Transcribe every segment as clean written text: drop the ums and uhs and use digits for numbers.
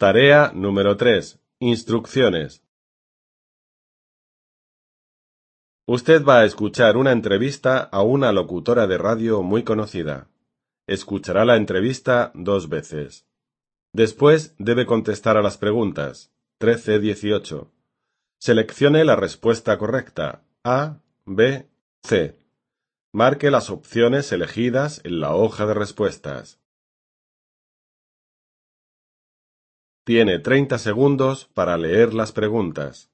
Tarea número 3. Instrucciones. Usted va a escuchar una entrevista a una locutora de radio muy conocida. Escuchará la entrevista 2 veces. Después debe contestar a las preguntas 13-18. Seleccione la respuesta correcta, A, B, C. Marque las opciones elegidas en la hoja de respuestas. Tiene 30 segundos para leer las preguntas.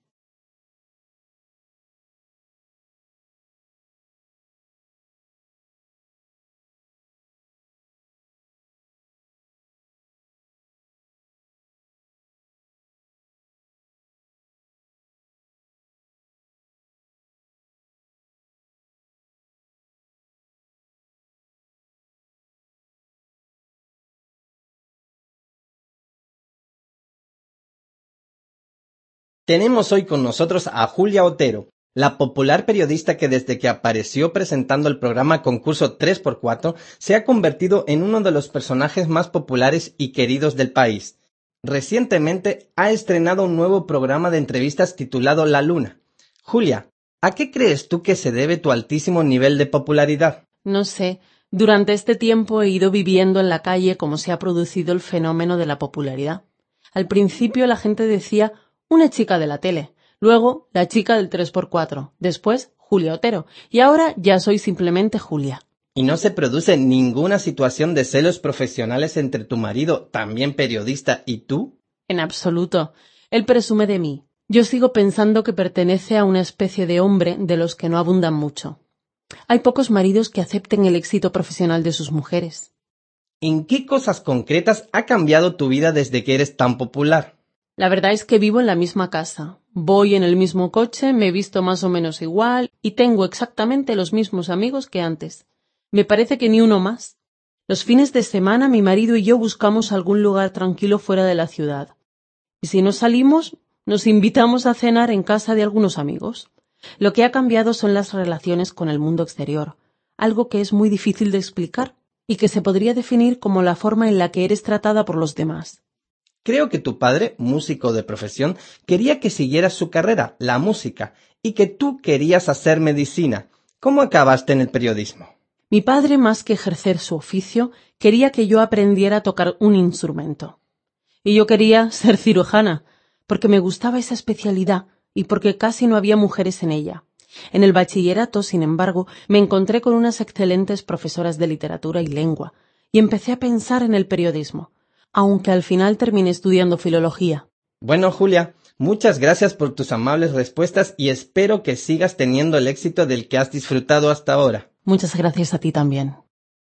Tenemos hoy con nosotros a Julia Otero, la popular periodista que desde que apareció presentando el programa Concurso 3x4 se ha convertido en uno de los personajes más populares y queridos del país. Recientemente ha estrenado un nuevo programa de entrevistas titulado La Luna. Julia, ¿a qué crees tú que se debe tu altísimo nivel de popularidad? No sé, durante este tiempo he ido viviendo en la calle cómo se ha producido el fenómeno de la popularidad. Al principio la gente decía una chica de la tele, luego la chica del 3x4, después Julia Otero, y ahora ya soy simplemente Julia. ¿Y no se produce ninguna situación de celos profesionales entre tu marido, también periodista, y tú? En absoluto. Él presume de mí. Yo sigo pensando que pertenece a una especie de hombre de los que no abundan mucho. Hay pocos maridos que acepten el éxito profesional de sus mujeres. ¿En qué cosas concretas ha cambiado tu vida desde que eres tan popular? La verdad es que vivo en la misma casa. Voy en el mismo coche, me visto más o menos igual y tengo exactamente los mismos amigos que antes. Me parece que ni uno más. Los fines de semana mi marido y yo buscamos algún lugar tranquilo fuera de la ciudad. Y si no salimos, nos invitamos a cenar en casa de algunos amigos. Lo que ha cambiado son las relaciones con el mundo exterior, algo que es muy difícil de explicar y que se podría definir como la forma en la que eres tratada por los demás. Creo que tu padre, músico de profesión, quería que siguieras su carrera, la música, y que tú querías hacer medicina. ¿Cómo acabaste en el periodismo? Mi padre, más que ejercer su oficio, quería que yo aprendiera a tocar un instrumento. Y yo quería ser cirujana, porque me gustaba esa especialidad y porque casi no había mujeres en ella. En el bachillerato, sin embargo, me encontré con unas excelentes profesoras de literatura y lengua, y empecé a pensar en el periodismo, aunque al final terminé estudiando filología. Bueno, Julia, muchas gracias por tus amables respuestas y espero que sigas teniendo el éxito del que has disfrutado hasta ahora. Muchas gracias a ti también.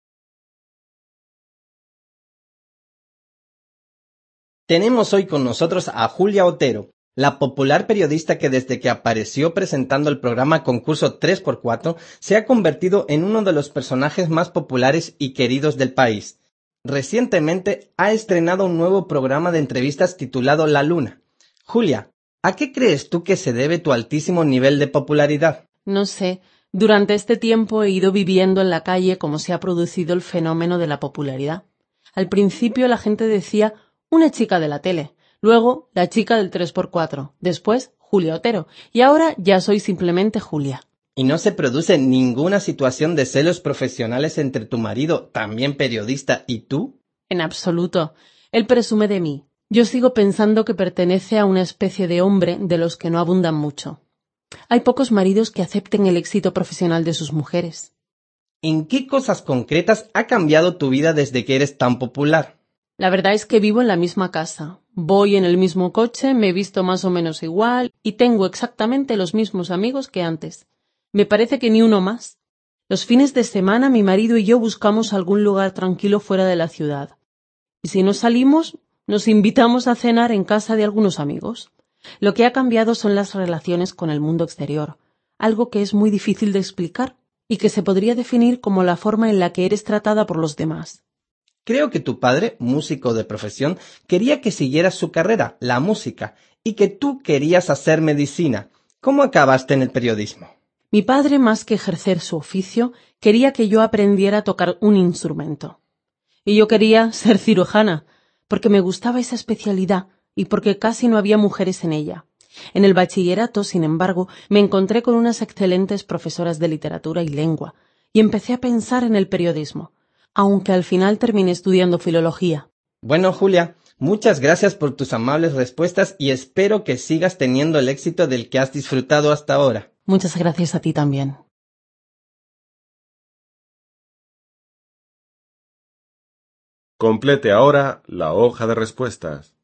Tenemos hoy con nosotros a Julia Otero, la popular periodista que desde que apareció presentando el programa Concurso 3x4 se ha convertido en uno de los personajes más populares y queridos del país. Recientemente ha estrenado un nuevo programa de entrevistas titulado La Luna. Julia, ¿a qué crees tú que se debe tu altísimo nivel de popularidad? No sé, durante este tiempo he ido viviendo en la calle cómo se ha producido el fenómeno de la popularidad. Al principio la gente decía una chica de la tele, luego la chica del 3x4, después Julia Otero, y ahora ya soy simplemente Julia. ¿Y no se produce ninguna situación de celos profesionales entre tu marido, también periodista, y tú? En absoluto. Él presume de mí. Yo sigo pensando que pertenece a una especie de hombre de los que no abundan mucho. Hay pocos maridos que acepten el éxito profesional de sus mujeres. ¿En qué cosas concretas ha cambiado tu vida desde que eres tan popular? La verdad es que vivo en la misma casa. Voy en el mismo coche, me visto más o menos igual y tengo exactamente los mismos amigos que antes. Me parece que ni uno más. Los fines de semana mi marido y yo buscamos algún lugar tranquilo fuera de la ciudad. Y si no salimos, nos invitamos a cenar en casa de algunos amigos. Lo que ha cambiado son las relaciones con el mundo exterior, algo que es muy difícil de explicar y que se podría definir como la forma en la que eres tratada por los demás. Creo que tu padre, músico de profesión, quería que siguieras su carrera, la música, y que tú querías hacer medicina. ¿Cómo acabaste en el periodismo? Mi padre, más que ejercer su oficio, quería que yo aprendiera a tocar un instrumento. Y yo quería ser cirujana, porque me gustaba esa especialidad y porque casi no había mujeres en ella. En el bachillerato, sin embargo, me encontré con unas excelentes profesoras de literatura y lengua, y empecé a pensar en el periodismo, aunque al final terminé estudiando filología. Bueno, Julia, muchas gracias por tus amables respuestas y espero que sigas teniendo el éxito del que has disfrutado hasta ahora. Muchas gracias a ti también. Complete ahora la hoja de respuestas.